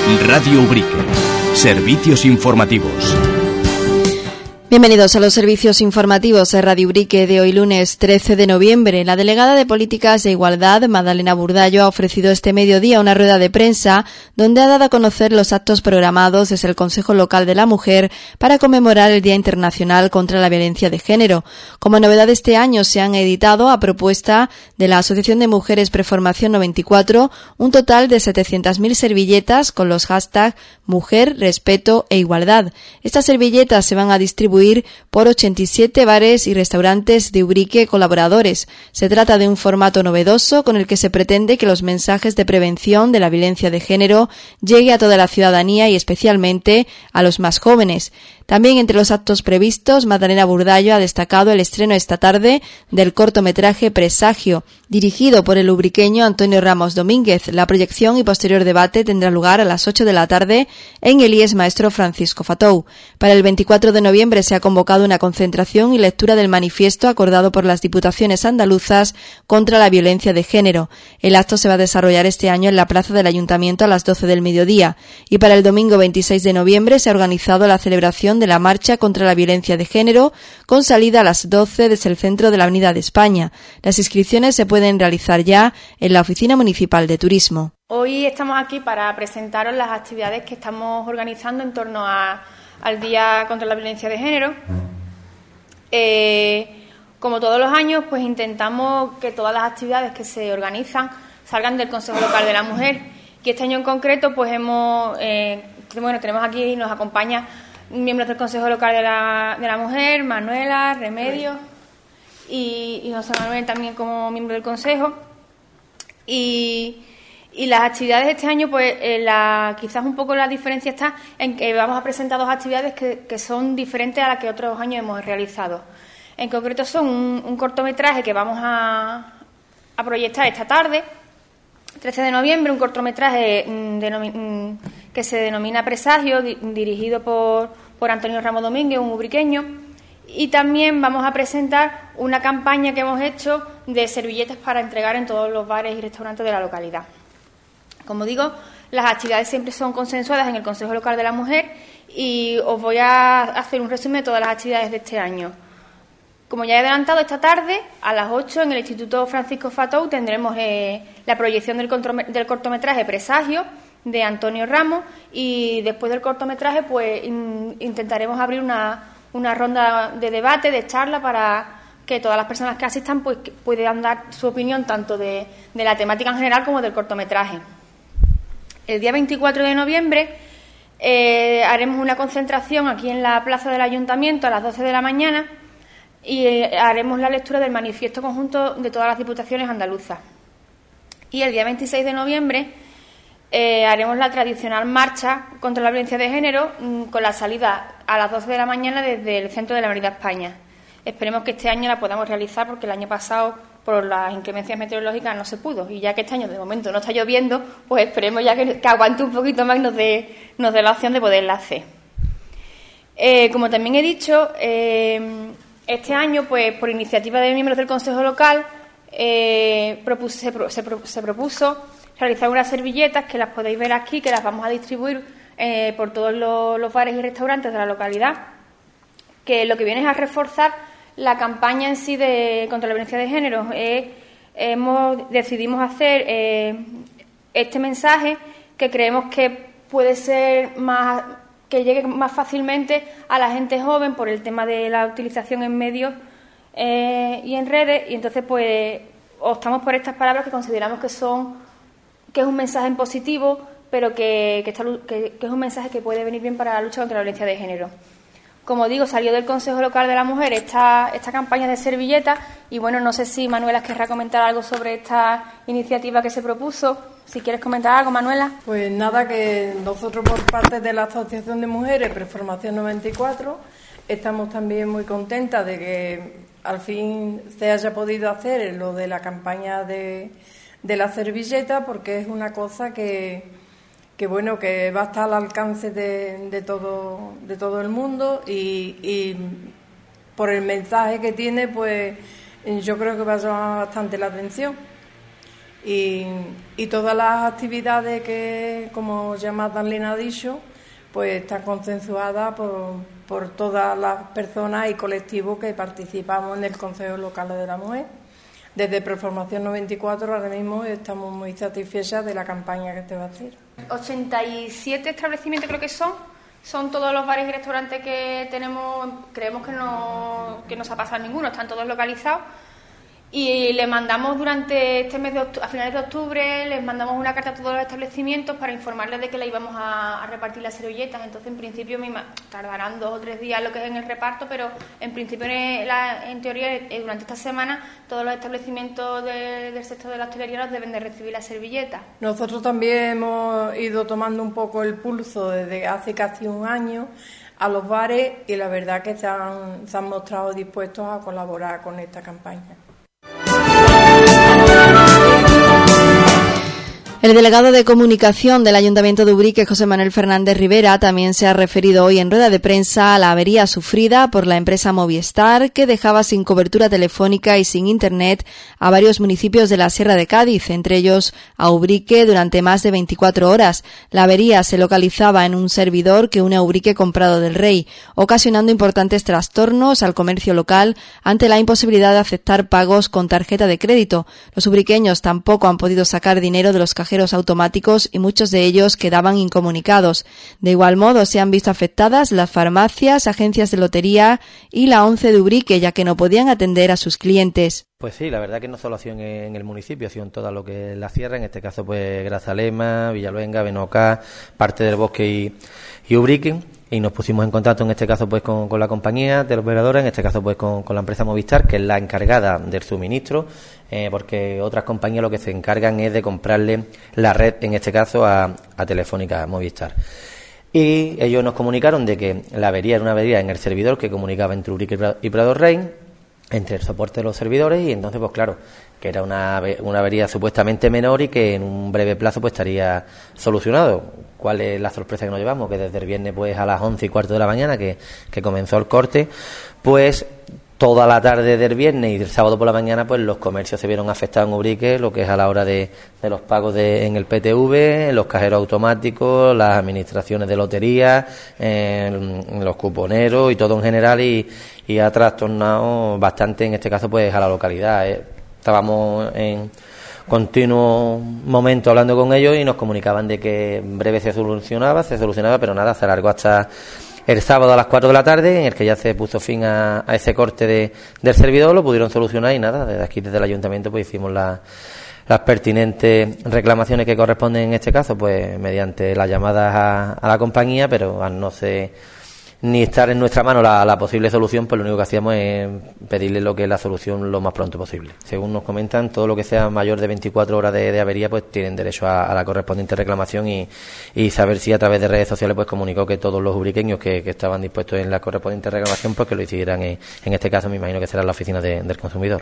Radio Ubrique. Servicios informativos. Bienvenidos a los servicios informativos de Radio Ubrique de hoy lunes 13 de noviembre. La delegada de Políticas de Igualdad, Madalena Burdallo, ha ofrecido este mediodía una rueda de prensa donde ha dado a conocer los actos programados desde el Consejo Local de la Mujer para conmemorar el Día Internacional contra la Violencia de Género. Como novedad este año se han editado, a propuesta de la Asociación de Mujeres Preformación 94, un total de 700.000 servilletas con los hashtags Mujer, Respeto e Igualdad. Estas servilletas se van a distribuir por 87 bares y restaurantes de Ubrique colaboradores. Se trata de un formato novedoso con el que se pretende que los mensajes de prevención de la violencia de género llegue a toda la ciudadanía y especialmente a los más jóvenes. También entre los actos previstos, Madalena Burdallo ha destacado el estreno esta tarde del cortometraje Presagio, dirigido por el ubriqueño Antonio Ramos Domínguez. La proyección y posterior debate tendrá lugar a las 8 de la tarde en el IES Maestro Francisco Fatou. Para el 24 de noviembre se ha convocado una concentración y lectura del manifiesto acordado por las diputaciones andaluzas contra la violencia de género. El acto se va a desarrollar este año en la plaza del Ayuntamiento a las 12 del mediodía. Y para el domingo 26 de noviembre se ha organizado la celebración de la marcha contra la violencia de género con salida a las 12 desde el centro de la Avenida de España. Las inscripciones se pueden realizar ya en la Oficina Municipal de Turismo. Hoy estamos aquí para presentaros las actividades que estamos organizando en torno al Día contra la Violencia de Género. Como todos los años, pues intentamos que todas las actividades que se organizan salgan del Consejo Local de la Mujer. Y este año en concreto, pues tenemos aquí, nos acompaña miembros del Consejo Local de la Mujer, Manuela, Remedios y José Manuel también como miembro del Consejo. Y las actividades de este año, pues quizás un poco la diferencia está en que vamos a presentar dos actividades que son diferentes a las que otros años hemos realizado. En concreto son un cortometraje que vamos a proyectar esta tarde, 13 de noviembre, un cortometraje que se denomina Presagio, dirigido por Antonio Ramos Domínguez, un ubriqueño. Y también vamos a presentar una campaña que hemos hecho de servilletas para entregar en todos los bares y restaurantes de la localidad. Como digo, las actividades siempre son consensuadas en el Consejo Local de la Mujer y os voy a hacer un resumen de todas las actividades de este año. Como ya he adelantado, esta tarde a las 8 en el Instituto Francisco Fatou tendremos la proyección del cortometraje Presagio de Antonio Ramos y después del cortometraje pues intentaremos abrir una ronda de debate, de charla para que todas las personas que asistan pues puedan dar su opinión tanto de la temática en general como del cortometraje. El día 24 de noviembre haremos una concentración aquí en la plaza del Ayuntamiento a las 12 de la mañana y haremos la lectura del manifiesto conjunto de todas las diputaciones andaluzas. Y el día 26 de noviembre haremos la tradicional marcha contra la violencia de género con la salida a las 12 de la mañana desde el centro de la Avenida España. Esperemos que este año la podamos realizar porque el año pasado por las inclemencias meteorológicas no se pudo y ya que este año de momento no está lloviendo, pues esperemos ya que aguante un poquito más y nos dé la opción de poderla hacer. Como también he dicho, este año, pues por iniciativa de miembros del Consejo Local, se propuso realizar unas servilletas que las podéis ver aquí, que las vamos a distribuir por todos los bares y restaurantes de la localidad, que lo que viene es a reforzar la campaña en sí contra la violencia de género. Decidimos hacer este mensaje que creemos que puede ser que llegue más fácilmente a la gente joven por el tema de la utilización en medios y en redes, y entonces pues optamos por estas palabras que consideramos que es un mensaje en positivo, pero que es un mensaje que puede venir bien para la lucha contra la violencia de género. Como digo, salió del Consejo Local de la Mujer esta campaña de servilletas y bueno, no sé si Manuela querrá comentar algo sobre esta iniciativa que se propuso. Si quieres comentar algo, Manuela. Pues nada, que nosotros por parte de la Asociación de Mujeres Preformación 94 estamos también muy contentas de que al fin se haya podido hacer lo de la campaña de la servilleta, porque es una cosa que bueno, que va a estar al alcance de todo el mundo y por el mensaje que tiene, pues yo creo que va a llamar bastante la atención. y todas las actividades que, como ya Magdalena ha dicho, pues están consensuadas por todas las personas y colectivos que participamos en el Consejo Local de la Mujer. Desde Preformación 94 ahora mismo estamos muy satisfechas de la campaña que se va a hacer. 87 establecimientos creo que son todos los bares y restaurantes que tenemos. Creemos que no se ha pasado ninguno, están todos localizados. Y le mandamos durante este mes a finales de octubre, les mandamos una carta a todos los establecimientos para informarles de que le íbamos a repartir las servilletas. Entonces, en principio, tardarán 2 o 3 días lo que es en el reparto, pero en principio, en teoría, durante esta semana, todos los establecimientos del sector de la hostelería nos deben de recibir las servilletas. Nosotros también hemos ido tomando un poco el pulso desde hace casi un año a los bares y la verdad que se han mostrado dispuestos a colaborar con esta campaña. El delegado de comunicación del Ayuntamiento de Ubrique, José Manuel Fernández Rivera, también se ha referido hoy en rueda de prensa a la avería sufrida por la empresa Movistar, que dejaba sin cobertura telefónica y sin internet a varios municipios de la Sierra de Cádiz, entre ellos a Ubrique, durante más de 24 horas. La avería se localizaba en un servidor que une a Ubrique con Prado del Rey, ocasionando importantes trastornos al comercio local ante la imposibilidad de aceptar pagos con tarjeta de crédito. Los ubriqueños tampoco han podido sacar dinero de los cajeros automáticos y muchos de ellos quedaban incomunicados. De igual modo, se han visto afectadas las farmacias, agencias de lotería y la ONCE de Ubrique, ya que no podían atender a sus clientes. Pues sí, la verdad que no solo ha sido en el municipio, ha sido en toda lo que es la sierra, en este caso pues Grazalema, Villaluenga, Benocá, parte del Bosque y Ubrique. Y nos pusimos en contacto en este caso pues con la compañía de la operadora, en este caso pues con la empresa Movistar, que es la encargada del suministro, porque otras compañías lo que se encargan es de comprarle la red, en este caso a Telefónica Movistar. Y ellos nos comunicaron de que la avería era una avería en el servidor que comunicaba entre Ubrique y Prado Rey, entre el soporte de los servidores, y entonces pues claro, que era una avería supuestamente menor y que en un breve plazo pues estaría solucionado. ¿Cuál es la sorpresa que nos llevamos? Que desde el viernes pues a las 11:15 de la mañana que comenzó el corte, pues toda la tarde del viernes y del sábado por la mañana pues los comercios se vieron afectados en Ubrique, lo que es a la hora de los pagos en el PTV, los cajeros automáticos, las administraciones de lotería, los cuponeros y todo en general, y ha trastornado bastante en este caso pues a la localidad. Estábamos en continuo momento hablando con ellos y nos comunicaban de que en breve se solucionaba, pero nada, se alargó hasta el sábado a las 4 de la tarde, en el que ya se puso fin a ese corte del servidor, lo pudieron solucionar y nada, desde el ayuntamiento pues hicimos las pertinentes reclamaciones que corresponden en este caso, pues mediante las llamadas a la compañía, pero al no ser ni estar en nuestra mano la posible solución, pues lo único que hacíamos es pedirle lo que es la solución lo más pronto posible. Según nos comentan, todo lo que sea mayor de 24 horas de avería, pues tienen derecho a la correspondiente reclamación y saber si a través de redes sociales pues comunicó que todos los ubriqueños que estaban dispuestos en la correspondiente reclamación, pues que lo hicieran en este caso, me imagino que será la oficina del consumidor.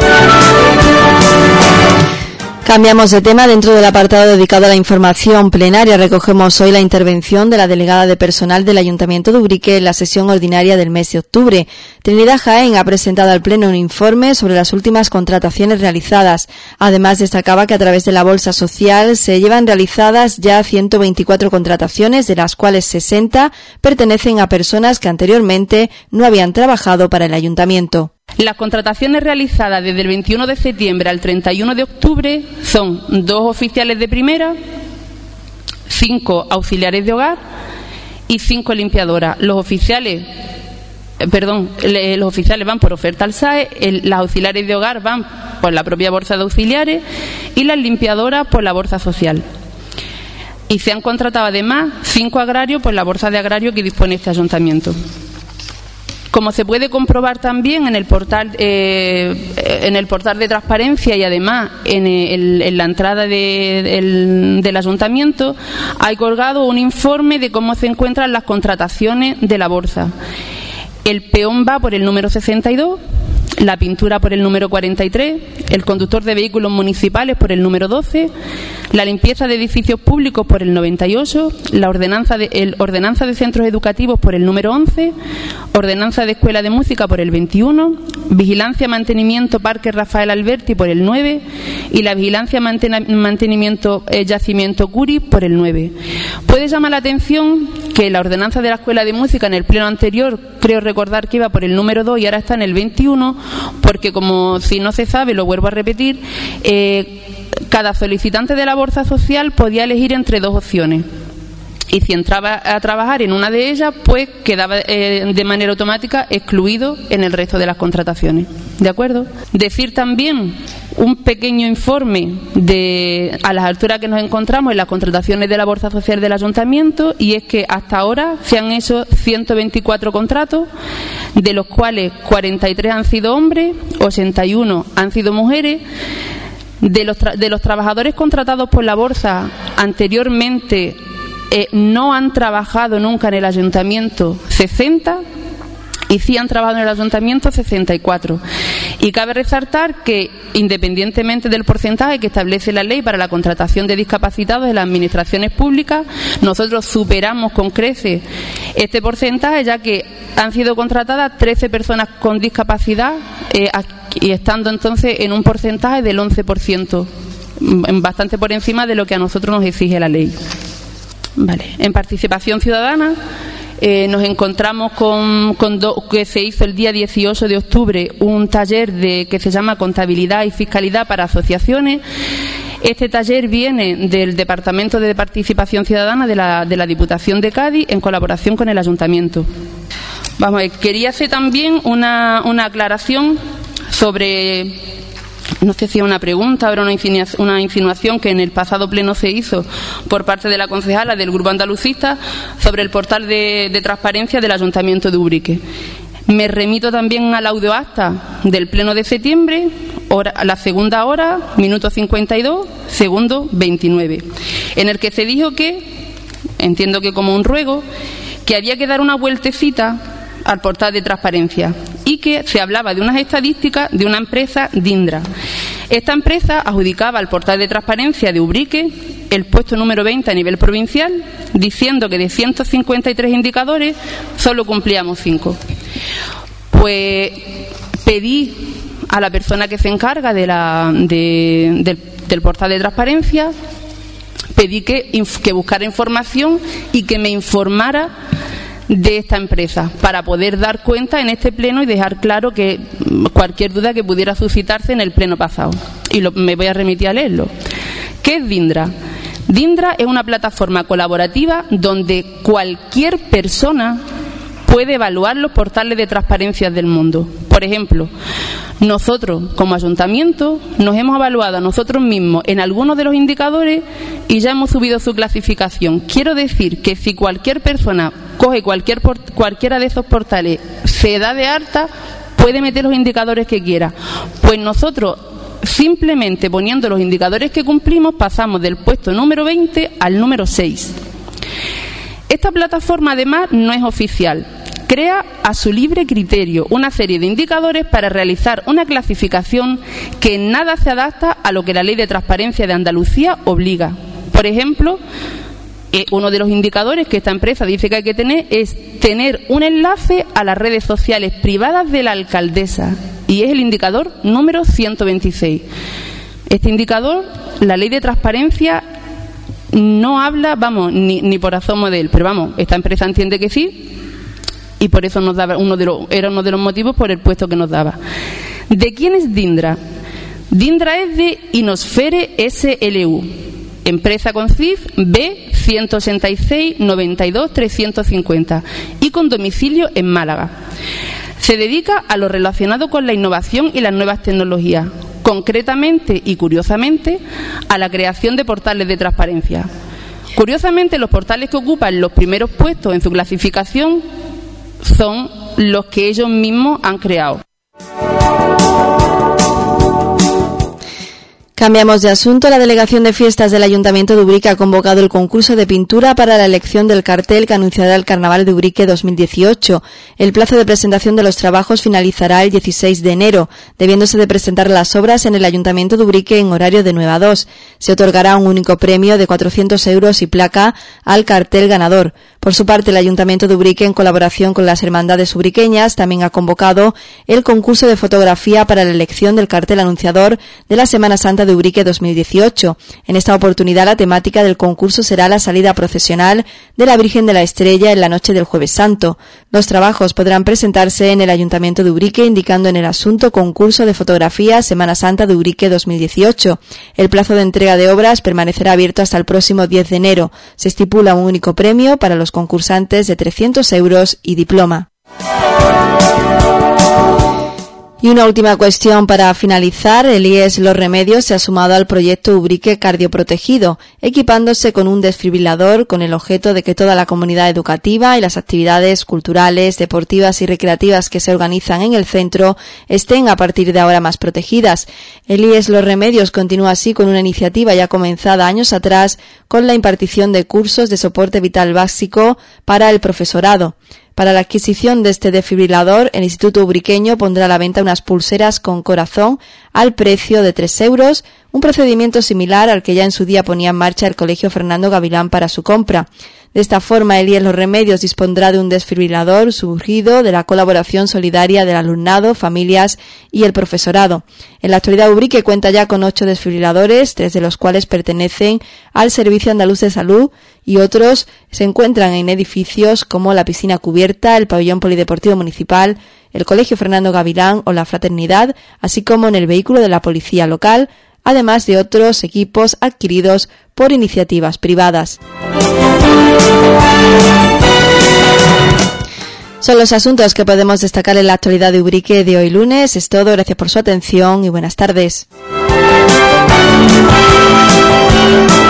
Cambiamos de tema. Dentro del apartado dedicado a la información plenaria recogemos hoy la intervención de la delegada de personal del Ayuntamiento de Ubrique en la sesión ordinaria del mes de octubre. Trinidad Jaén ha presentado al Pleno un informe sobre las últimas contrataciones realizadas. Además, destacaba que a través de la Bolsa Social se llevan realizadas ya 124 contrataciones, de las cuales 60 pertenecen a personas que anteriormente no habían trabajado para el Ayuntamiento. Las contrataciones realizadas desde el 21 de septiembre al 31 de octubre son 2 oficiales de primera, 5 auxiliares de hogar y 5 limpiadoras. Los oficiales van por oferta al SAE, las auxiliares de hogar van por la propia bolsa de auxiliares y las limpiadoras por la bolsa social. Y se han contratado además 5 agrarios por la bolsa de agrario que dispone este ayuntamiento. Como se puede comprobar también en el portal de transparencia y además en la entrada del ayuntamiento, hay colgado un informe de cómo se encuentran las contrataciones de la bolsa. El peón va por el número 62, la pintura por el número 43, el conductor de vehículos municipales por el número 12, la limpieza de edificios públicos por el 98, la ordenanza de centros educativos por el número 11, ordenanza de escuela de música por el 21, Vigilancia, Mantenimiento, Parque Rafael Alberti por el 9 y la Vigilancia, Mantenimiento, Yacimiento Curi por el 9. Puede llamar la atención que la ordenanza de la Escuela de Música en el pleno anterior, creo recordar que iba por el número 2 y ahora está en el 21, porque como si no se sabe, lo vuelvo a repetir, cada solicitante de la bolsa social podía elegir entre dos opciones. Y si entraba a trabajar en una de ellas, pues quedaba de manera automática excluido en el resto de las contrataciones. ¿De acuerdo? Decir también un pequeño informe a las alturas que nos encontramos en las contrataciones de la bolsa social del ayuntamiento, y es que hasta ahora se han hecho 124 contratos, de los cuales 43 han sido hombres, 81 han sido mujeres. De los trabajadores contratados por la bolsa anteriormente, no han trabajado nunca en el ayuntamiento 60 y sí han trabajado en el ayuntamiento 64. Y cabe resaltar que, independientemente del porcentaje que establece la ley para la contratación de discapacitados en las administraciones públicas, nosotros superamos con creces este porcentaje, ya que han sido contratadas 13 personas con discapacidad y estando entonces en un porcentaje del 11%, bastante por encima de lo que a nosotros nos exige la ley. Vale. En participación ciudadana nos encontramos que se hizo el día 18 de octubre un taller que se llama Contabilidad y Fiscalidad para Asociaciones. Este taller viene del Departamento de Participación Ciudadana de la Diputación de Cádiz en colaboración con el Ayuntamiento. Vamos a ver, quería hacer también una aclaración sobre, no sé si es una pregunta o una insinuación que en el pasado pleno se hizo por parte de la concejala del Grupo Andalucista sobre el portal de transparencia del Ayuntamiento de Ubrique. Me remito también al audioacta del pleno de septiembre, la segunda hora, minuto 52, segundo 29, en el que se dijo que, entiendo que como un ruego, que había que dar una vueltecita al portal de transparencia y que se hablaba de unas estadísticas de una empresa, Dindra. Esta empresa adjudicaba al portal de transparencia de Ubrique el puesto número 20 a nivel provincial, diciendo que de 153 indicadores solo cumplíamos 5. Pues pedí a la persona que se encarga del portal de transparencia, pedí que buscara información y que me informara de esta empresa para poder dar cuenta en este pleno y dejar claro que cualquier duda que pudiera suscitarse en el pleno pasado. Y me voy a remitir a leerlo. ¿Qué es Dindra? Dindra es una plataforma colaborativa donde cualquier persona puede evaluar los portales de transparencia del mundo. Por ejemplo, nosotros como ayuntamiento nos hemos evaluado a nosotros mismos en algunos de los indicadores y ya hemos subido su clasificación. Quiero decir que si cualquier persona coge cualquiera de esos portales, se da de alta, puede meter los indicadores que quiera. Pues nosotros, simplemente poniendo los indicadores que cumplimos, pasamos del puesto número 20 al número 6. Esta plataforma, además, no es oficial. Crea a su libre criterio una serie de indicadores para realizar una clasificación que en nada se adapta a lo que la Ley de Transparencia de Andalucía obliga. Por ejemplo, uno de los indicadores que esta empresa dice que hay que tener es tener un enlace a las redes sociales privadas de la alcaldesa, y es el indicador número 126. Este indicador, la Ley de Transparencia no habla, ni por asomo de él, pero esta empresa entiende que sí, y por eso nos daba era uno de los motivos por el puesto que nos daba. ¿De quién es Dindra? Dindra es de Inosfere SLU, empresa con CIF B 186 92 350 y con domicilio en Málaga. Se dedica a lo relacionado con la innovación y las nuevas tecnologías, concretamente y curiosamente a la creación de portales de transparencia. Curiosamente, los portales que ocupan los primeros puestos en su clasificación son los que ellos mismos han creado. Cambiamos de asunto. La Delegación de Fiestas del Ayuntamiento de Ubrique ha convocado el concurso de pintura para la elección del cartel que anunciará el Carnaval de Ubrique 2018. El plazo de presentación de los trabajos finalizará el 16 de enero, debiéndose de presentar las obras en el Ayuntamiento de Ubrique en horario de 9 a 2. Se otorgará un único premio de 400 euros y placa al cartel ganador. Por su parte, el Ayuntamiento de Ubrique, en colaboración con las Hermandades Ubriqueñas, también ha convocado el concurso de fotografía para la elección del cartel anunciador de la Semana Santa de Ubrique 2018. En esta oportunidad, la temática del concurso será la salida procesional de la Virgen de la Estrella en la noche del Jueves Santo. Los trabajos podrán presentarse en el Ayuntamiento de Ubrique, indicando en el asunto concurso de fotografía Semana Santa de Ubrique 2018. El plazo de entrega de obras permanecerá abierto hasta el próximo 10 de enero. Se estipula un único premio para los concursantes de 300 euros y diploma. Y una última cuestión para finalizar. El IES Los Remedios se ha sumado al proyecto Ubrique Cardioprotegido, equipándose con un desfibrilador con el objeto de que toda la comunidad educativa y las actividades culturales, deportivas y recreativas que se organizan en el centro estén a partir de ahora más protegidas. El IES Los Remedios continúa así con una iniciativa ya comenzada años atrás con la impartición de cursos de soporte vital básico para el profesorado. Para la adquisición de este desfibrilador, el Instituto Ubriqueño pondrá a la venta unas pulseras con corazón al precio de 3 euros, un procedimiento similar al que ya en su día ponía en marcha el Colegio Fernando Gavilán para su compra. De esta forma, el IES Los Remedios dispondrá de un desfibrilador surgido de la colaboración solidaria del alumnado, familias y el profesorado. En la actualidad, Ubrique cuenta ya con 8 desfibriladores, 3 de los cuales pertenecen al Servicio Andaluz de Salud y otros se encuentran en edificios como la piscina cubierta, el pabellón polideportivo municipal, el Colegio Fernando Gavilán o la Fraternidad, así como en el vehículo de la policía local, además de otros equipos adquiridos por iniciativas privadas. Son los asuntos que podemos destacar en la actualidad de Ubrique de hoy lunes. Es todo, gracias por su atención y buenas tardes.